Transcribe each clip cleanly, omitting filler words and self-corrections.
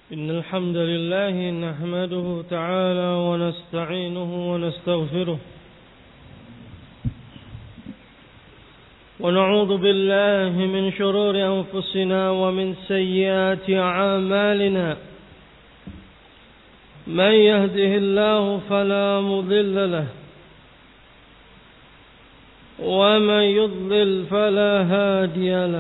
إن الحمد لله نحمده تعالى ونستعينه ونستغفره ونعوذ بالله من شرور أنفسنا ومن سيئات أعمالنا من يهده الله فلا مضل له ومن يضلل فلا هادي له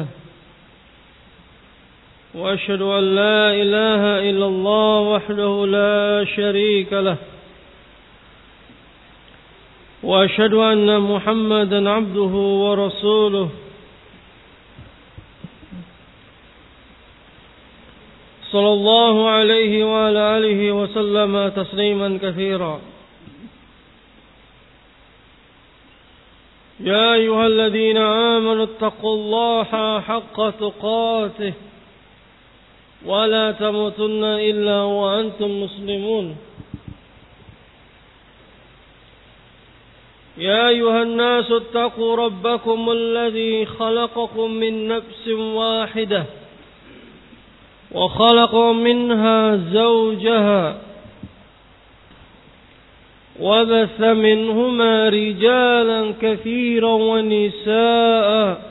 وأشهد أن لا إله إلا الله وحده لا شريك له وأشهد أن محمدا عبده ورسوله صلى الله عليه وعلى آله وسلم تسليما كثيرا. يا أيها الذين آمنوا اتقوا الله حق تقاته ولا تموتن إلا وأنتم مسلمون. يا أيها الناس اتقوا ربكم الذي خلقكم من نفس واحدة وخلق منها زوجها وبث منهما رجالا كثيرا ونساء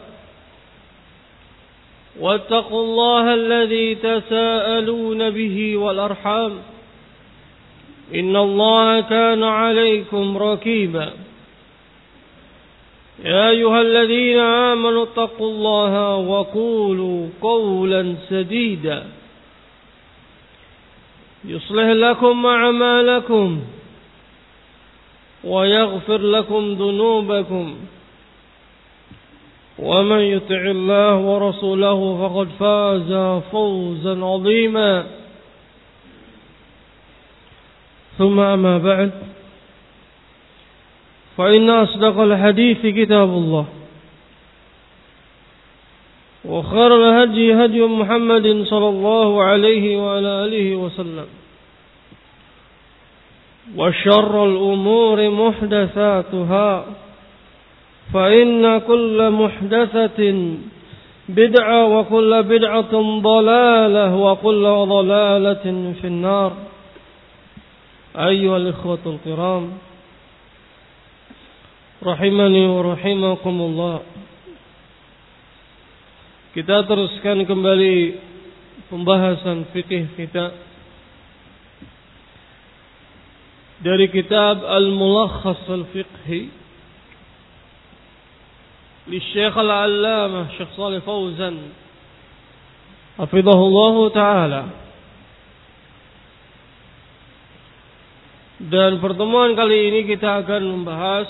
واتقوا الله الذي تساءلون به والأرحام إن الله كان عليكم رقيبا. يا أيها الذين آمنوا اتقوا الله وقولوا قولا سديدا يصلح لكم أعمالكم ويغفر لكم ذنوبكم ومن يطع الله ورسوله فقد فاز فوزا عظيما. ثم أما بعد فإن أصدق الحديث كتاب الله وخير الهدي هدي محمد صلى الله عليه وعلى آله وسلم وشر الأمور محدثاتها فإن كل محدثة بدعة وكل بدعة ضلالة وكل ضلالة في النار. أيها الإخوة الكرام rahimani wa rahimakumullah. Kita teruskan kembali pembahasan fikih kita dari kitab Al-Mulakhas Al-Fiqhi li Syekh Al-Allamah Syekh Shalih Fauzan hafizahullahu ta'ala. Dan pertemuan kali ini kita akan membahas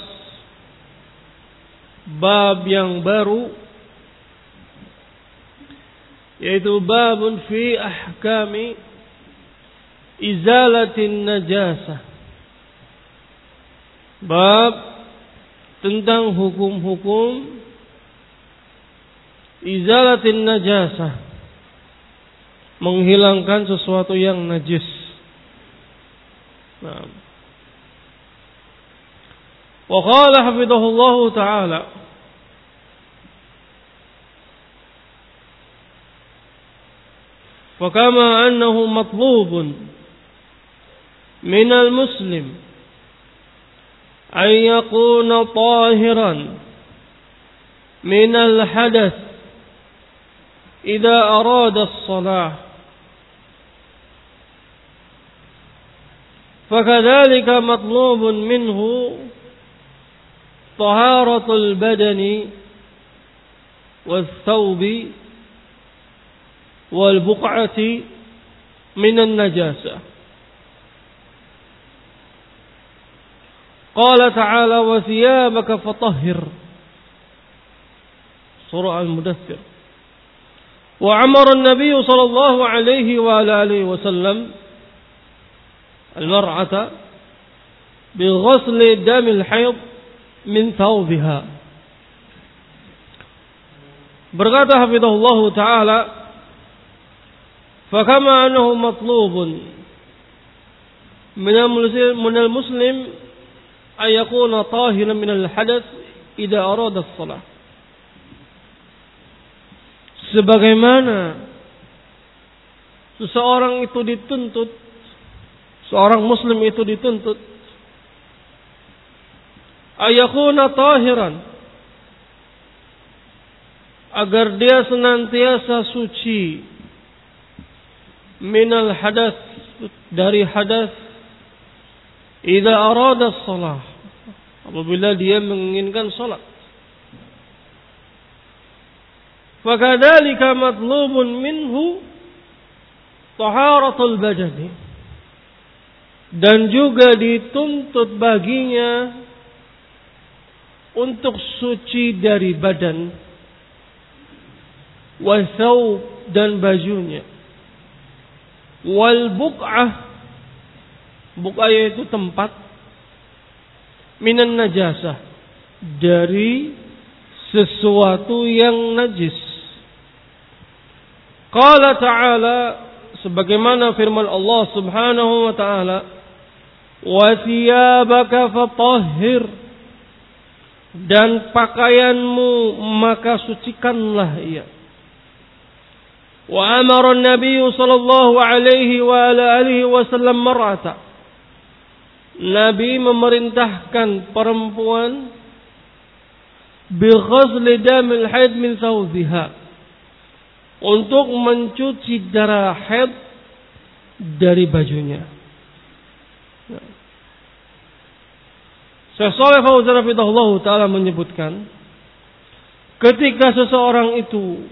bab yang baru, yaitu babun fi ahkami izalatin najasah. Bab tentang hukum-hukum izalatin najasah, menghilangkan sesuatu yang najis. Nah. Wa qala hafidhahullahu ta'ala fa kama annahu matlubun min al-muslim an yakuna tahiran min al-hadath idha arada as-salah fakadhalika matlubun minhu طهارة البدن والثوب والبقعة من النجاسة. قال تعالى وثيابك فطهر سورة المدثر. وأمر النبي صلى الله عليه وآله وسلم المرأة بغسل دم الحيض min thawbiha. Berkata hafizahullahu ta'ala fakama annahu matlubun minal muslim ayakuna tahiran minal hadath idza arada as-salah. Sebagaimana seseorang itu dituntut, seorang muslim itu dituntut ayakuna tahiran, agar dia senantiasa suci minal hadas, dari hadas, idza arada shalah, apabila dia menginginkan salat. Fakadzalika matlubun minhu taharatul badani, dan juga dituntut baginya untuk suci dari badan, wa thawb, dan bajunya, wal buq'ah, buq'ah yaitu tempat, minan najasah, dari sesuatu yang najis. Qala ta'ala, sebagaimana firman Allah Subhanahu wa ta'ala, wa thiyabaka fatahhir, dan pakaianmu maka sucikanlah ia. Wa amara an-nabiy sallallahu alaihi wa ala alihi wasallam mar'ata, Nabi memerintahkan perempuan bi ghusli damil haid min thawbiha, untuk mencuci darah haid dari bajunya. Syekh Shalih Fauzan hafizahullah taala menyebutkan, ketika seseorang itu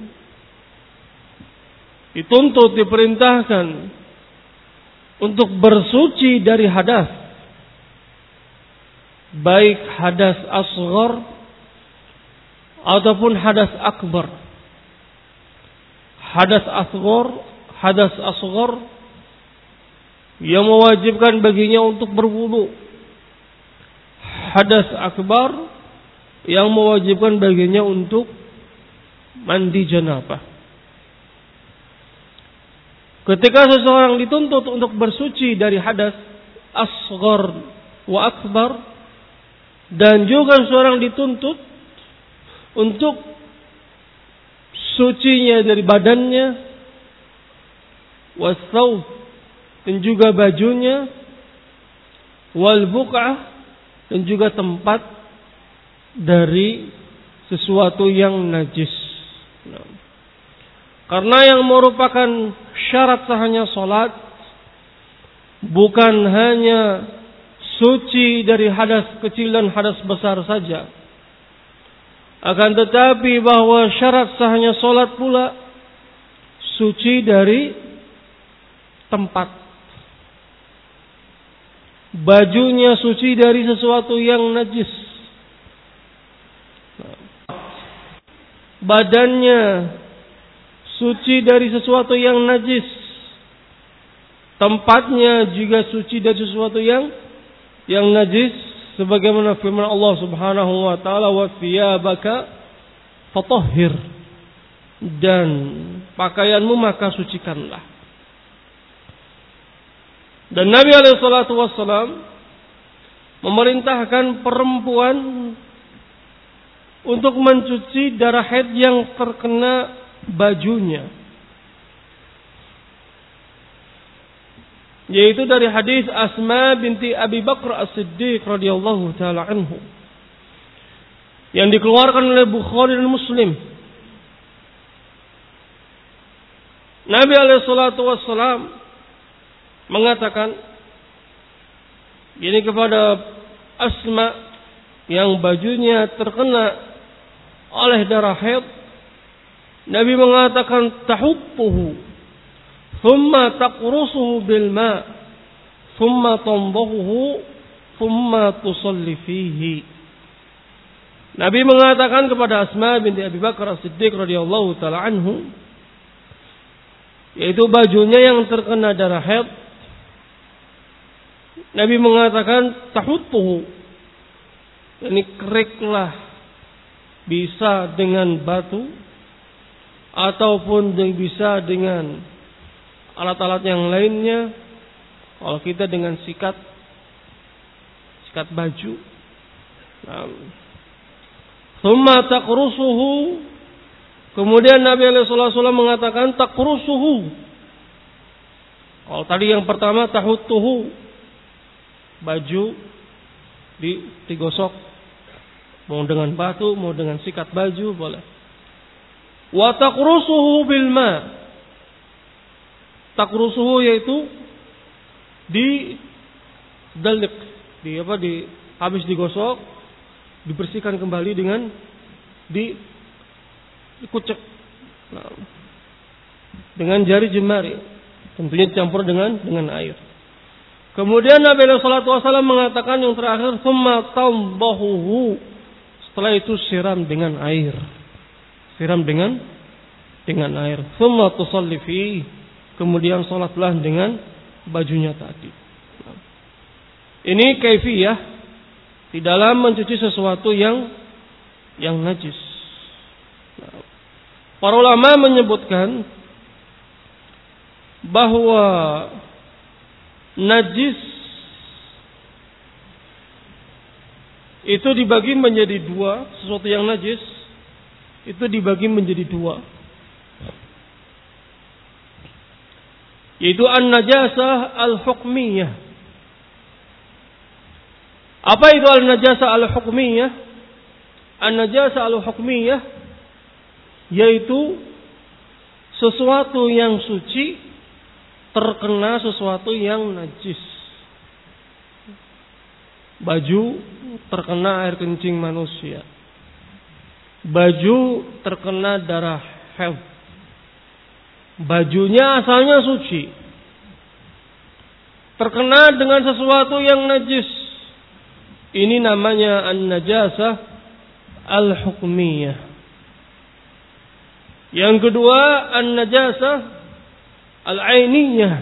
dituntut, diperintahkan untuk bersuci dari hadas, baik hadas asghar ataupun hadas akbar. Hadas asghar yang mewajibkan baginya untuk berwudu. Hadas akbar yang mewajibkan baginya untuk mandi janabah. Ketika seseorang dituntut untuk bersuci dari hadas asghar wa akbar, dan juga seseorang dituntut untuk sucinya dari badannya, wasawf, dan juga bajunya, wal buq'ah, dan juga tempat dari sesuatu yang najis. Karena yang merupakan syarat sahnya salat bukan hanya suci dari hadas kecil dan hadas besar saja, akan tetapi bahwa syarat sahnya salat pula suci dari tempat. Bajunya suci dari sesuatu yang najis. Badannya suci dari sesuatu yang najis. Tempatnya juga suci dari sesuatu yang najis. Sebagaimana firman Allah Subhanahu wa taala, wa thiyabaka fatahhir, dan pakaianmu maka sucikanlah. Dan Nabi alaihi salatu wassalam memerintahkan perempuan untuk mencuci darah haid yang terkena bajunya, yaitu dari hadis Asma binti Abi Bakr As-Siddiq radhiyallahu taala anhu, yang dikeluarkan oleh Bukhari dan Muslim. Nabi alaihi salatu wassalam mengatakan ini kepada Asma yang bajunya terkena oleh darah haid. Nabi mengatakan tahuttuhu, thumma taqrusuhu bil ma, thumma tandahuhu, thumma tusalli fihi. Nabi mengatakan kepada Asma binti Abi Bakar As-Siddiq radhiyallahu taala anhu, yaitu bajunya yang terkena darah haid, Nabi mengatakan tahuttuhu, ini keriklah, bisa dengan batu ataupun bisa dengan alat-alat yang lainnya. Kalau kita dengan sikat baju. Thumma taqrusuhu, kemudian Nabi sallallahu alaihi wasallam mengatakan taqrusuhu, Kalau tadi yang pertama tahuttuhu, baju digosok, mau dengan batu, mau dengan sikat baju boleh. Wa taqrusuhu bil ma. Taqrusuhu yaitu didalik, habis digosok, dibersihkan kembali dengan dikucek dengan jari jemari, tentunya dicampur dengan air. Kemudian Nabi sallallahu alaihi wasallam mengatakan yang terakhir, "Tsumma tambahuhu." Setelah itu siram dengan air. Siram dengan air. "Tsumma tusalli fi." Kemudian salatlah dengan bajunya tadi. Ini kaifiyah di dalam mencuci sesuatu yang najis. Para ulama menyebutkan bahwa najis itu dibagi menjadi dua. Sesuatu yang najis itu dibagi menjadi dua, yaitu an-najasah al-hukmiyah. Apa itu an-najasah al-hukmiyah? An-najasah al-hukmiyah yaitu sesuatu yang suci terkena sesuatu yang najis. Baju terkena air kencing manusia. Baju terkena darah haid. Bajunya asalnya suci, terkena dengan sesuatu yang najis. Ini namanya an-najasah al-hukmiyah. Yang kedua, an-najasah al-ainiyah.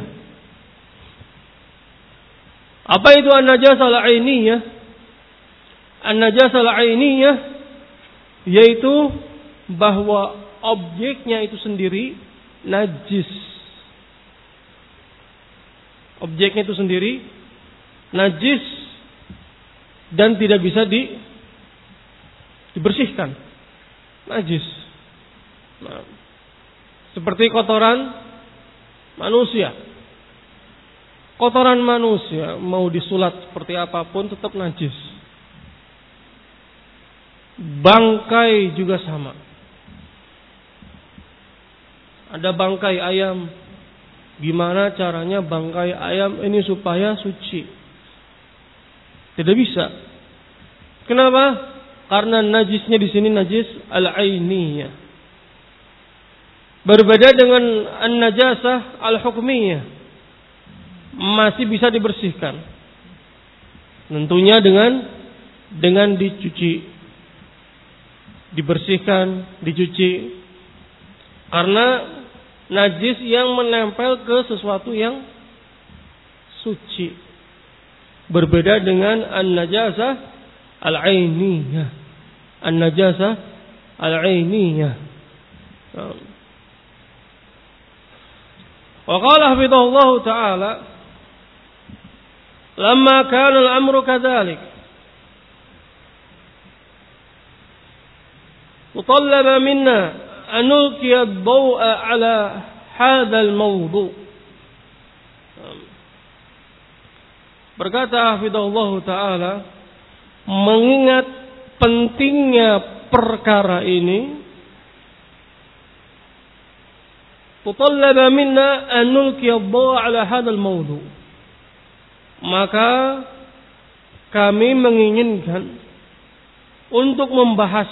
Apa itu an-najasah al-ainiyah? An-najasah al-ainiyah yaitu bahwa objeknya itu sendiri najis. Objeknya itu sendiri najis dan tidak bisa dibersihkan. Najis. Nah, seperti kotoran manusia. Kotoran manusia mau disulat seperti apapun tetap najis. Bangkai juga sama. Ada bangkai ayam. Gimana caranya bangkai ayam ini supaya suci? Tidak bisa. Kenapa? Karena najisnya di sini najis al-ainiyah. Berbeda dengan an-najasah al-hukmiyah. Masih bisa dibersihkan. Tentunya dengan dicuci. Dibersihkan, dicuci. Karena najis yang menempel ke sesuatu yang suci. Berbeda dengan an-najasah al-ainiyah. An-najasah al-ainiyah. Wa qala hafidhahullahu ta'ala, lamma kana al-amru kadzalik وطلب منا أن نلقي الضوء على هذا الموضوع. Berkata hafidhahullahu ta'ala, mengingat pentingnya perkara ini, tutallaba minna an nulqiya ad-daw ala hadzal mawdu'. Maka kami menginginkan untuk membahas,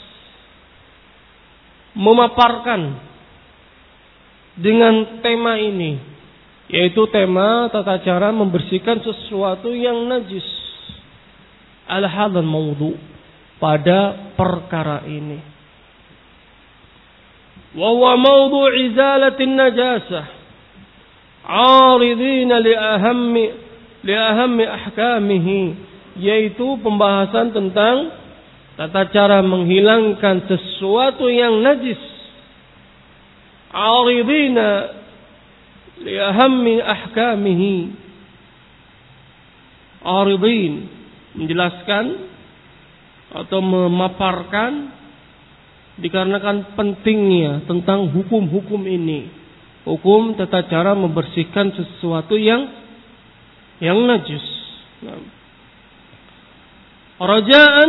memaparkan dengan tema ini, yaitu tema tata cara membersihkan sesuatu yang najis. Ala hadzal mawdu', pada perkara ini. Wa huwa mawdu' izalatin najasah 'aridina li ahammi ahkamihi, yaitu pembahasan tentang tata cara menghilangkan sesuatu yang najis. 'aridina li ahammi ahkamihi. 'Aridin, menjelaskan atau memaparkan dikarenakan pentingnya tentang hukum-hukum ini. hukum tata cara membersihkan sesuatu yang najis. Raja'an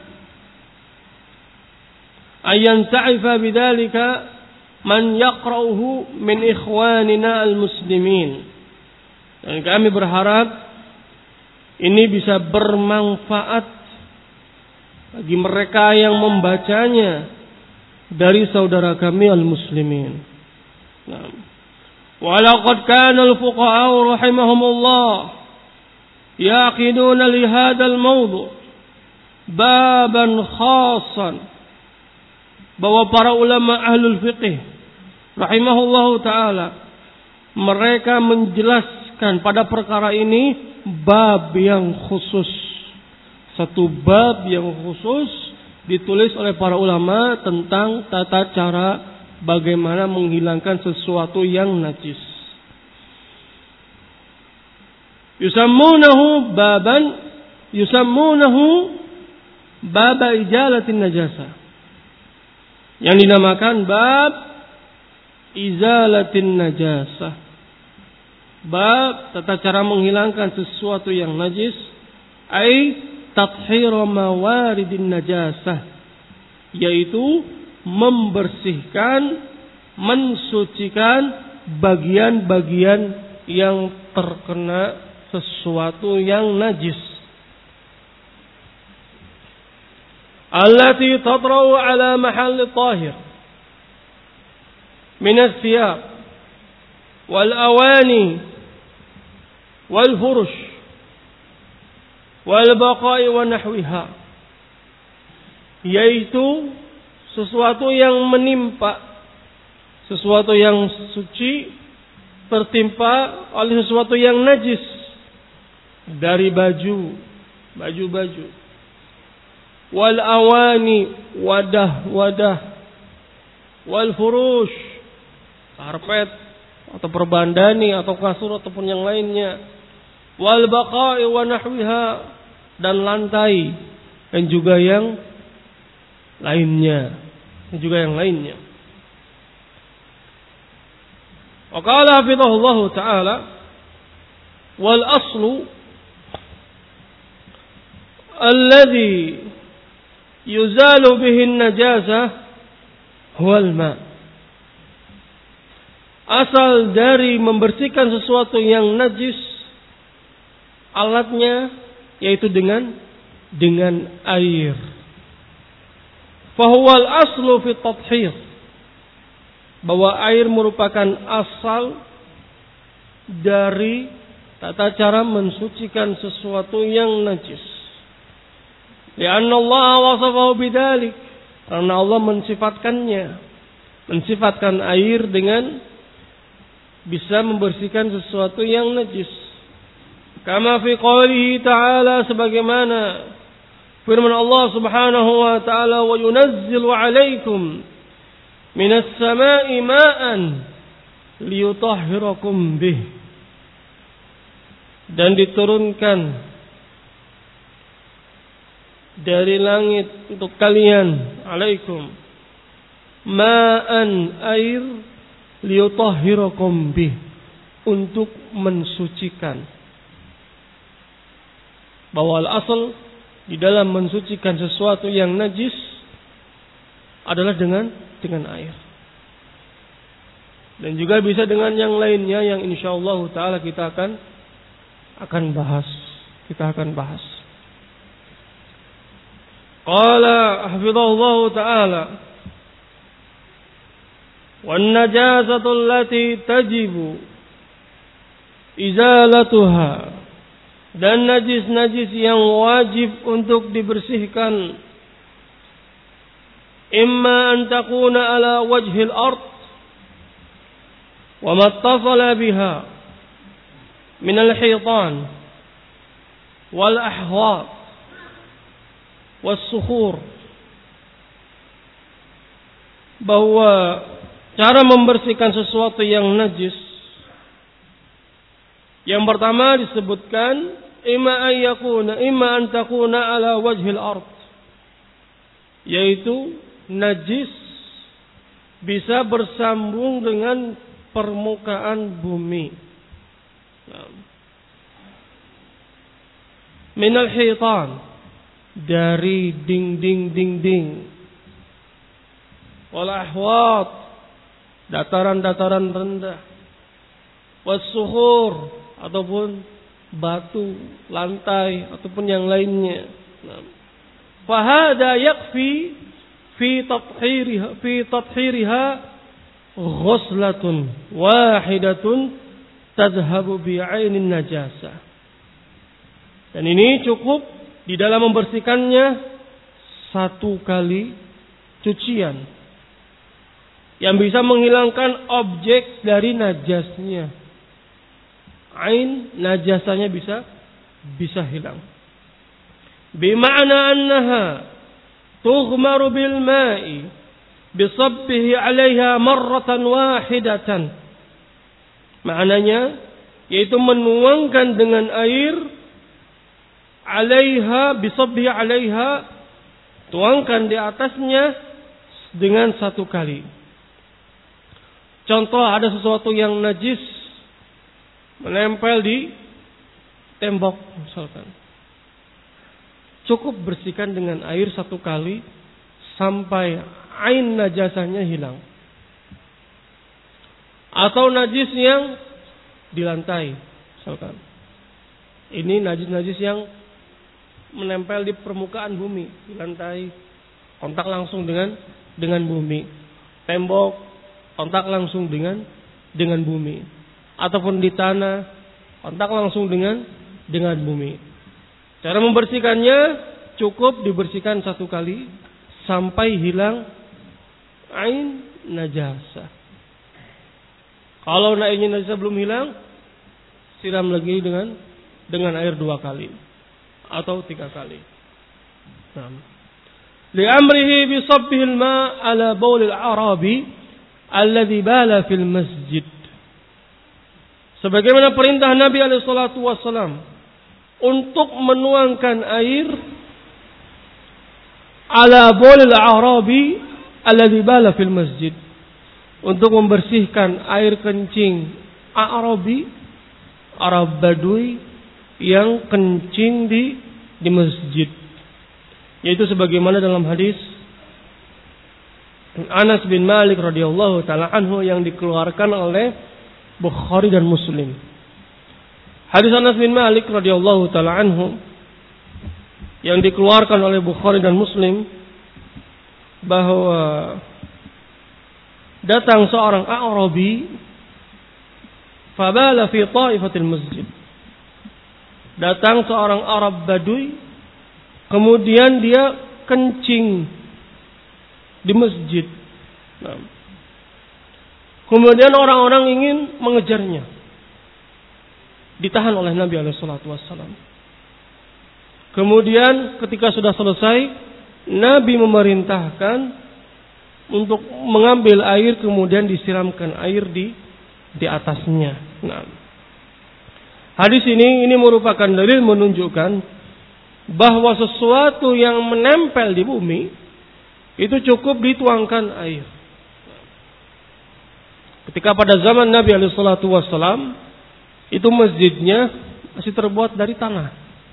ayan ta'ifa bidzalika man yaqra'uhu min ikhwanina al-muslimin. Dan kami berharap ini bisa bermanfaat bagi mereka yang membacanya dari saudara kami al-muslimin. Wa laqad kana al-fuqaha rahimahumullah yaqiduna li hadzal mawdu' baban khassan, bahwa para ulama ahlul fiqih rahimahullahu taala mereka menjelaskan pada perkara ini bab yang khusus, satu bab yang khusus ditulis oleh para ulama tentang tata cara bagaimana menghilangkan sesuatu yang najis. Yusammunahu baba izalatin najasa, yang dinamakan bab izalatin najasa, bab tata cara menghilangkan sesuatu yang najis, ai tathhir mawaridin najasah, yaitu membersihkan, mensucikan bagian-bagian yang terkena sesuatu yang najis. Allati tatra'u ala mahall tahir min ath-thiyab wal awani wal furush wal baqa'i wa nahwiha, yaitu sesuatu yang menimpa, sesuatu yang suci tertimpa oleh sesuatu yang najis, dari baju-baju, wal awani, wadah-wadah, wal furush, karpet atau perbandani atau kasur ataupun yang lainnya, wal baqa'i wa nahwiha, dan lantai dan juga yang lainnya, Wa qala hafizahullahu ta'ala, wal aslu alladhi yuzalu bihi an-najasah huwa al-ma. Asal dari membersihkan sesuatu yang najis, alatnya yaitu dengan air. Fahuwa al-aslu fi tathhir, bahwa air merupakan asal dari tata cara mensucikan sesuatu yang najis. Lianna Allah wasafahu bidzalik, karena Allah mensifatkan air dengan bisa membersihkan sesuatu yang najis. Kama fi qoulihi ta'ala, sebagaimana firman Allah Subhanahu wa ta'ala, wa yunazzilu 'alaikum minas sama'i ma'an liyutahhirakum bih, dan diturunkan dari langit untuk kalian, alaikum, ma'an, air, liyutahhirakum bih, untuk mensucikan. Bahwa al-asal di dalam mensucikan sesuatu yang najis adalah dengan air. Dan juga bisa dengan yang lainnya yang insyaallah taala kita akan bahas. Qala hafizahullah taala, wan najasatu allati tajibu izalatuha, dan najis-najis yang wajib untuk dibersihkan, imma an takuna ala wajhil ard wa ma ittasala biha min al-hitan wal ahwat was sukhur, bahwa cara membersihkan sesuatu yang najis yang pertama disebutkan imma an takuna ala wajhil ard, yaitu najis bisa bersambung dengan permukaan bumi. Minal hitan, dari dinding-dinding, wal ahwat, dataran-dataran rendah, was-suhur, ataupun batu, lantai, ataupun yang lainnya. Fahada yakfi fi tathhiriha ghuslatun wahidatun tadhhabu bi'ainin najasah. Dan ini cukup di dalam membersihkannya satu kali cucian yang bisa menghilangkan objek dari najasnya. Ain najasanya bisa hilang. Bima'na annaha tughmaru bil ma'i bisabbihi 'alaiha marratan wahidatan. Maknanya yaitu menuangkan dengan air 'alaiha bisabbihi 'alaiha, tuangkan di atasnya dengan satu kali. Contoh, ada sesuatu yang najis menempel di tembok misalkan. Cukup bersihkan dengan air satu kali sampai ain najasanya hilang. Atau najis yang di lantai misalkan. Ini najis-najis yang menempel di permukaan bumi, di lantai, kontak langsung dengan bumi. Tembok, kontak langsung dengan bumi. Ataupun di tanah, kontak langsung dengan bumi. Cara membersihkannya cukup dibersihkan satu kali sampai hilang ain najasah. Kalau ain najasah belum hilang, siram lagi dengan air 2 kali atau 3 kali. Li'amrihi bi sabbihil ma' ala baulil arabi alladhi bala fil masjid. Sebagaimana perintah Nabi alaihi salatu wasallam untuk menuangkan air ala baulil arabi alladhi bala fil masjid, untuk membersihkan air kencing Arabi, Arab Badui yang kencing di masjid. Yaitu sebagaimana dalam hadis Anas bin Malik radhiyallahu taala anhu yang dikeluarkan oleh Bukhari dan Muslim. Hadis Anas bin Malik radhiyallahu taala anhu yang dikeluarkan oleh Bukhari dan Muslim, bahwa datang seorang Arabi fabala fi ta'ifatil masjid. Datang seorang Arab Badui, kemudian dia kencing di masjid. Kemudian orang-orang ingin mengejarnya. Ditahan oleh Nabi SAW. Kemudian ketika sudah selesai, Nabi memerintahkan untuk mengambil air, kemudian disiramkan air di atasnya. Hadis ini merupakan dalil menunjukkan bahwa sesuatu yang menempel di bumi itu cukup dituangkan air. Ketika pada zaman Nabi SAW, itu masjidnya masih terbuat dari tanah,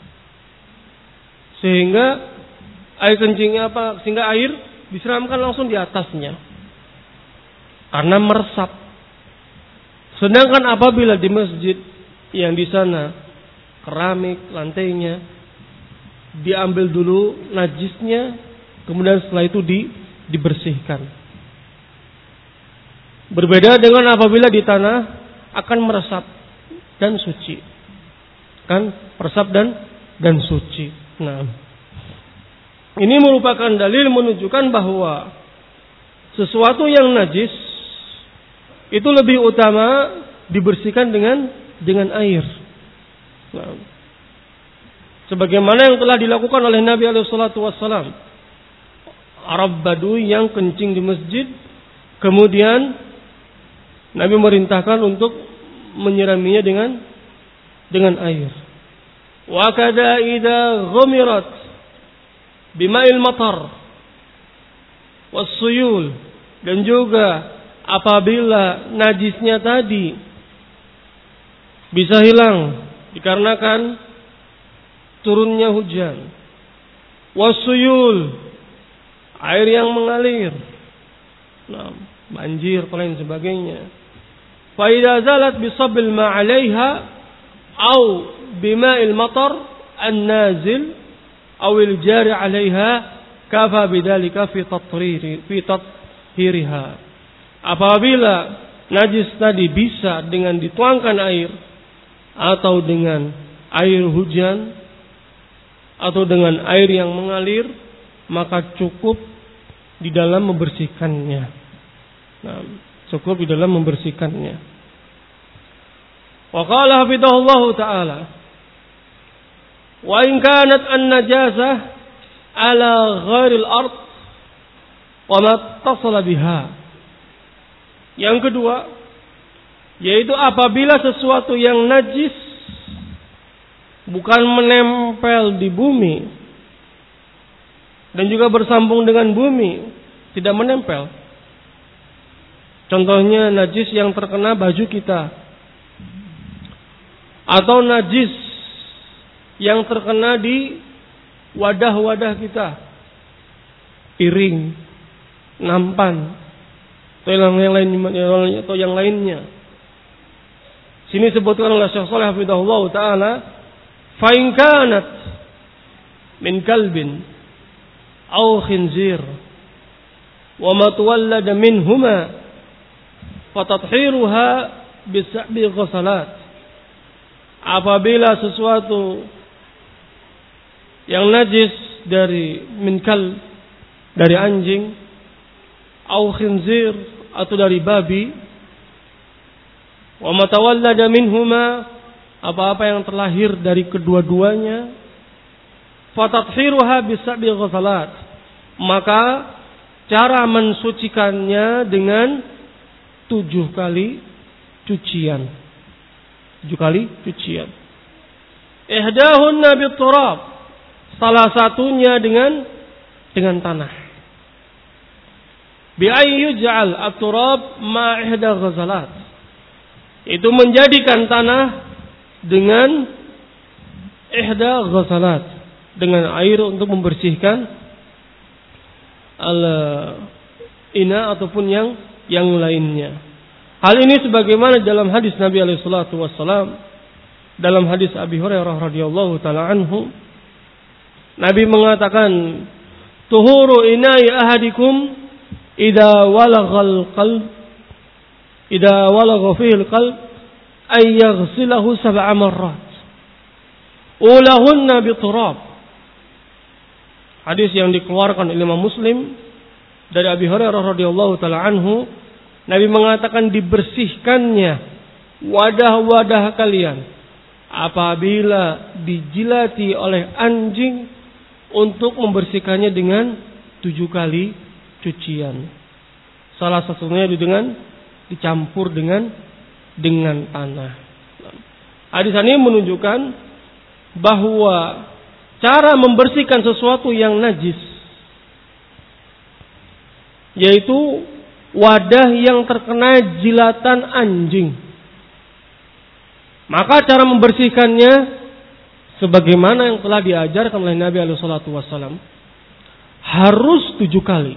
sehingga air kencingnya sehingga air disiramkan langsung di atasnya karena meresap. Sedangkan apabila di masjid yang di sana keramik lantainya, diambil dulu najisnya, kemudian setelah itu dibersihkan. Berbeda dengan apabila di tanah akan meresap dan suci, kan meresap dan suci. Nah, ini merupakan dalil menunjukkan bahwa sesuatu yang najis itu lebih utama dibersihkan dengan air. Nah, sebagaimana yang telah dilakukan oleh Nabi SAW. Arab Badui yang kencing di masjid, kemudian Nabi merintahkan untuk menyiraminya dengan air. Wa kada idza ghumirat bima'il matar was-suyul, dan juga apabila najisnya tadi bisa hilang dikarenakan turunnya hujan, wasuyul, air yang mengalir, banjir dan lain sebagainya. Fa idza zalat bi sabbil ma 'alaiha aw bima'il matar an-nazil aw al-jari 'alaiha kafa bidzalika fi tathhiriha. Apabila najis tadi bisa dengan dituangkan air atau dengan air hujan atau dengan air yang mengalir, maka cukup di dalam membersihkannya. Cukup di dalam membersihkannya. Wa qala hafidhahullah ta'ala, wa in kanat an-najasah ala ghairil ard wa ma ittasala biha. Yang kedua, yaitu apabila sesuatu yang najis bukan menempel di bumi dan juga bersambung dengan bumi, tidak menempel. Contohnya najis yang terkena baju kita, atau najis yang terkena di wadah-wadah kita, piring, nampan, atau yang lainnya. Sini sebutkan oleh Syekh Shalih hafizahullah taala, fa in kanat min kalbin aw khinzir wa ma tawallada minhuma fa tathiruha bisab'i ghasalat. Apabila sesuatu yang najis dari minkal, dari anjing, au khinzir, atau dari babi, wa ma tawallada minhuma, apa-apa yang terlahir dari kedua-duanya, fa tathiruha bisab'i ghasalat, maka cara mensucikannya dengan 7 kali cucian. 7 kali cucian. Ihdahunna bit-turab, salah satunya dengan tanah. Bi ayyi yuj'al at-turab ma ihda ghazalat, itu menjadikan tanah dengan ihda ghazalat, dengan air untuk membersihkan al-ina ataupun yang lainnya. Hal ini sebagaimana dalam hadis Nabi alaihi salatu wassalam, dalam hadis Abi Hurairah radhiyallahu taala anhu, Nabi mengatakan, tuhuru ina'i ahadikum idza walagha fihi al-qalb ay yaghsilahu 7 marrat ulahunna biturab. Hadis yang dikeluarkan oleh Imam Muslim dari Abi Hurairah radhiyallahu taala anhu, Nabi mengatakan dibersihkannya wadah-wadah kalian apabila dijilati oleh anjing untuk membersihkannya dengan 7 kali cucian. Salah satunya dengan dicampur dengan tanah. Hadis ini menunjukkan bahwa cara membersihkan sesuatu yang najis, yaitu wadah yang terkena jilatan anjing, maka cara membersihkannya sebagaimana yang telah diajarkan oleh Nabi alaihi salatu wasallam, harus 7 kali.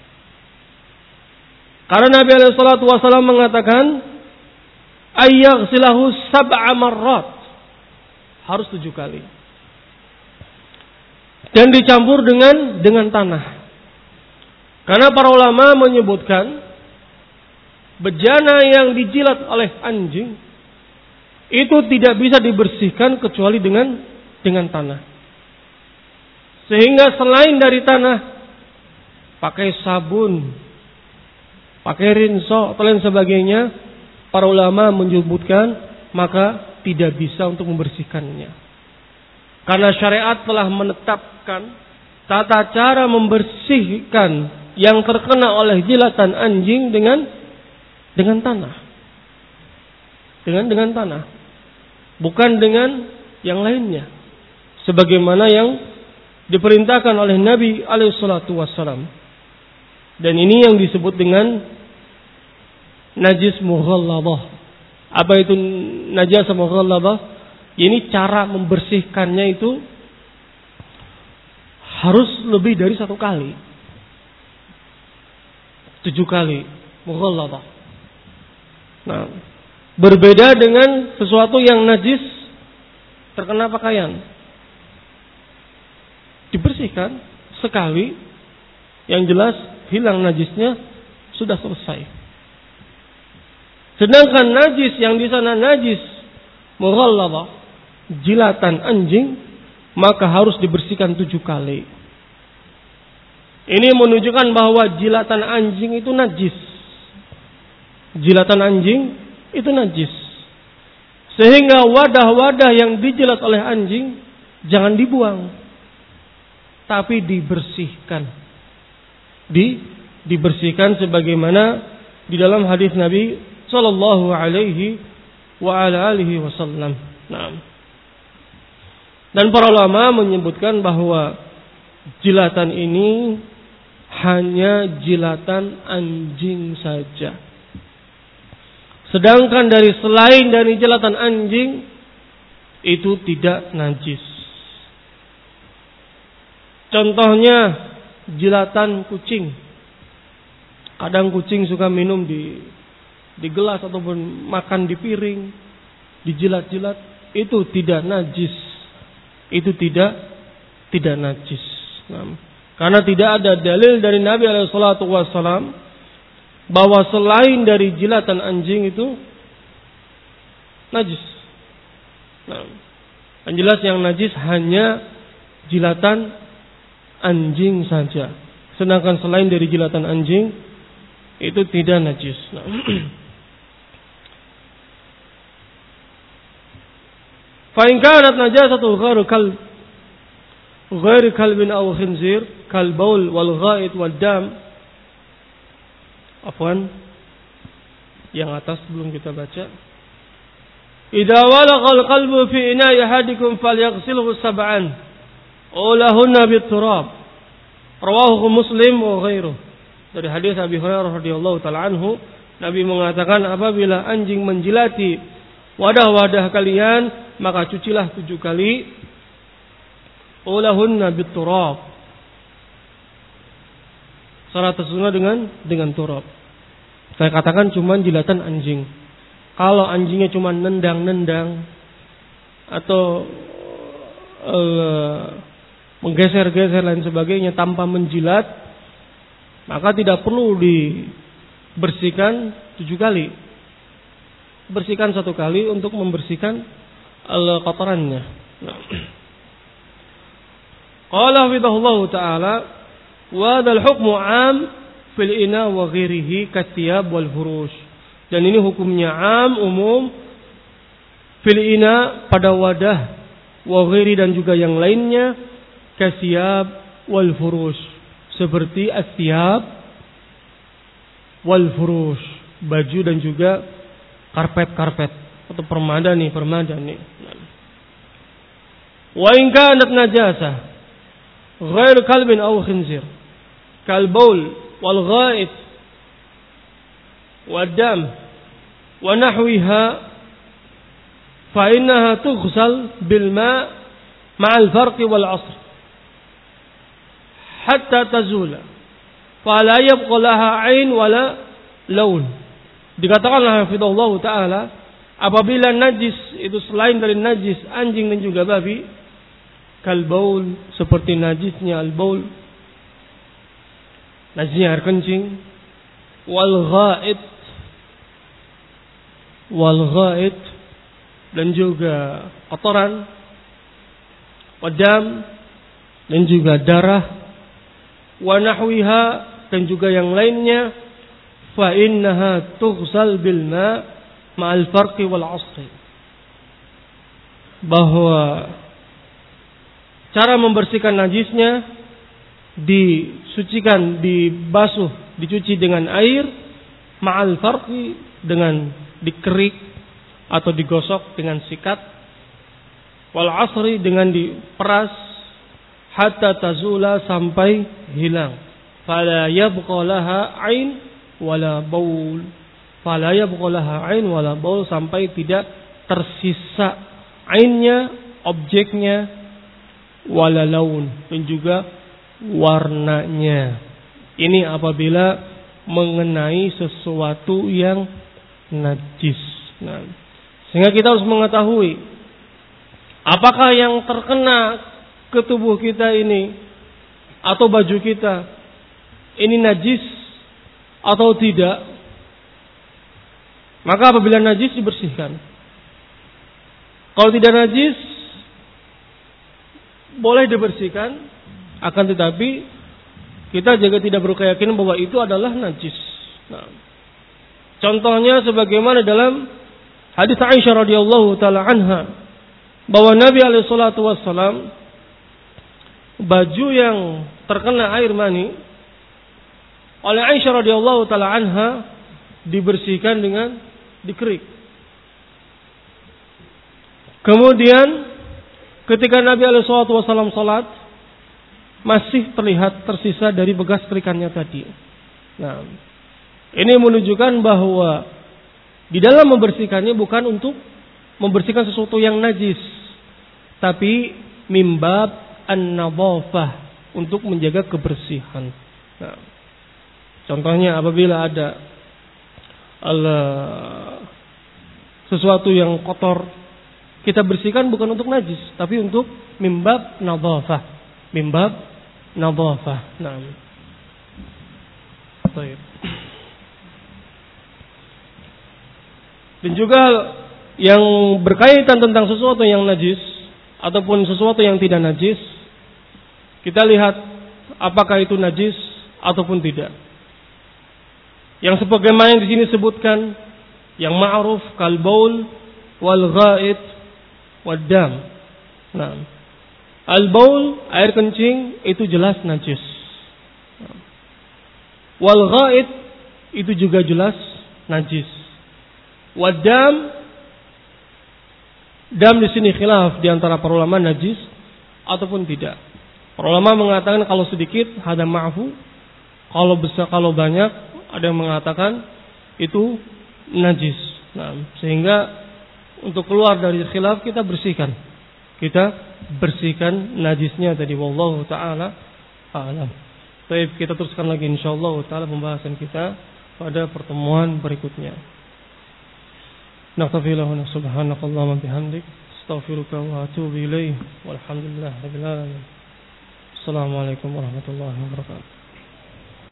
Karena Nabi alaihi salatu wasallam mengatakan ayyaghsilahu 7 marrat, harus 7 kali. Dan dicampur dengan tanah. Karena para ulama menyebutkan bejana yang dijilat oleh anjing itu tidak bisa dibersihkan kecuali dengan tanah. Sehingga selain dari tanah, pakai sabun, pakai rinso atau lain sebagainya, para ulama menyebutkan maka tidak bisa untuk membersihkannya. Karena syariat telah menetapkan tata cara membersihkan yang terkena oleh jilatan anjing dengan tanah. Dengan tanah. Bukan dengan yang lainnya. Sebagaimana yang diperintahkan oleh Nabi alaihi salatu wassalam. Dan ini yang disebut dengan najis mughalladhah. Apa itu najasa mughalladhah? Ini cara membersihkannya itu harus lebih dari 1 kali. 7 kali mughalladhah. Nah, berbeda dengan sesuatu yang najis terkena pakaian. Dibersihkan sekali, yang jelas hilang najisnya, sudah selesai. Sedangkan najis yang di sana najis mughalladhah, jilatan anjing, maka harus dibersihkan 7 kali. Ini menunjukkan bahwa jilatan anjing itu najis. Jilatan anjing itu najis. Sehingga wadah-wadah yang dijilat oleh anjing jangan dibuang, tapi dibersihkan. Dibersihkan sebagaimana di dalam hadis Nabi sallallahu alaihi wa ala alihi wasallam. Nah. Dan para ulama menyebutkan bahwa jilatan ini hanya jilatan anjing saja. Sedangkan selain dari jilatan anjing itu tidak najis. Contohnya jilatan kucing. Kadang kucing suka minum di gelas ataupun makan di piring, dijilat-jilat, itu tidak najis. Itu tidak najis. Nah, karena tidak ada dalil dari Nabi SAW bahwa selain dari jilatan anjing itu najis. Nah, yang jelas yang najis hanya jilatan anjing saja. Sedangkan selain dari jilatan anjing itu tidak najis. Nah. Fa in kanat najasatu ghairu kalbin aw khinzir kal baul wal ghait wad dam. Afwan, yang atas belum kita baca. Idza walaqal qalbu fi ina'i ahadikum falyaghsilhu sab'an ulahunna bit-turab. Rawahu Muslim wa ghairuh. Dari hadis Abi Hurairah radhiyallahu taala anhu, Nabi mengatakan apabila anjing menjilati wadah-wadah kalian, maka cucilah 7 kali. Ulahunna bit-turab. Secara tersunnah dengan turab. Saya katakan cuma jilatan anjing. Kalau anjingnya cuma nendang-nendang atau menggeser-geser lain sebagainya tanpa menjilat, maka tidak perlu dibersihkan 7 kali. Bersihkan 1 kali untuk membersihkan kotorannya. Qala hafidhahullahu ta'ala wa dzal hukmu 'am fil ina wa ghairihi kathiyab wal furush. Dan ini hukumnya 'am, umum, fil ina, pada wadah, wa ghairi, dan juga yang lainnya, kathiyab wal furush, seperti athiyab wal furush, baju dan juga karpet-karpet atau permadani. Wa in kanat najasah ghairu kalbin aw khinzir kal baul wal ghait wad dam wa nahwiha fa innaha tughsal bil ma' ma'al farq wal 'asr hatta tazula fa la yabqa laha 'ain wala laun. Dikatakanlah hafizallahu taala, apabila najis itu selain dari najis anjing dan juga babi, kal baul, seperti najisnya al baul, najisnya air kencing, wal ghait, dan juga kotoran, wadam, dan juga darah, wa nahwiha, dan juga yang lainnya, fa innaha tughsal bil ma' ma'al farqi wal 'asri. Bahwa cara membersihkan najisnya disucikan, dibasuh, dicuci dengan air, ma'al farqi, dengan dikerik atau digosok dengan sikat, wal 'asri, dengan diperas, hatta tazula, sampai hilang. Fala yabqa laha 'ain wala baul, fala yabqalaha ain wala baul, sampai tidak tersisa ainnya, objeknya, wala laun, dan juga warnanya. Ini apabila mengenai sesuatu yang najis. Nah, sehingga kita harus mengetahui apakah yang terkena ke tubuh kita ini atau baju kita ini najis atau tidak. Maka apabila najis dibersihkan. Kalau tidak najis boleh dibersihkan, akan tetapi kita juga tidak berkeyakinan bahwa itu adalah najis. Nah, contohnya sebagaimana dalam hadis Aisyah radhiyallahu taala anha, bahwa Nabi alaihi salatu wassalam baju yang terkena air mani oleh Aisyah radhiyallahu taala anha dibersihkan dengan dikerik. Kemudian ketika Nabi alaihi salatu wassalam salat, masih terlihat tersisa dari bekas kerikannya tadi. Nah, ini menunjukkan bahwa di dalam membersihkannya bukan untuk membersihkan sesuatu yang najis, tapi mimbab an-nadhafah, untuk menjaga kebersihan. Nah, contohnya apabila ada sesuatu yang kotor, kita bersihkan bukan untuk najis, tapi untuk mimbab nadhafah. Mimbab nadhafah. Nah. Baik. Dan juga yang berkaitan tentang sesuatu yang najis ataupun sesuatu yang tidak najis, kita lihat apakah itu najis ataupun tidak. Yang sebagaimana yang di sini sebutkan, yang ma'ruf kal baul wal ghaid wad dam. Nah, al baul, air kencing, itu jelas najis. Wal ghaid, itu juga jelas najis. Wad dam, dam di sini khilaf di antara para ulama, najis ataupun tidak. Para ulama mengatakan kalau sedikit hada ma'fu, kalau besar, kalau banyak ada yang mengatakan itu najis. Nah, sehingga untuk keluar dari khilaf kita bersihkan. Kita bersihkan najisnya tadi, wallahu taala a'lam. Baik, kita teruskan lagi insyaallah taala pembahasan kita pada pertemuan berikutnya. Nastaghfirullah subhanakallahumma bihamdik, astaghfiruka wa atubu ilaik. Walhamdulillahirabbil alamin. Assalamualaikum warahmatullahi wabarakatuh.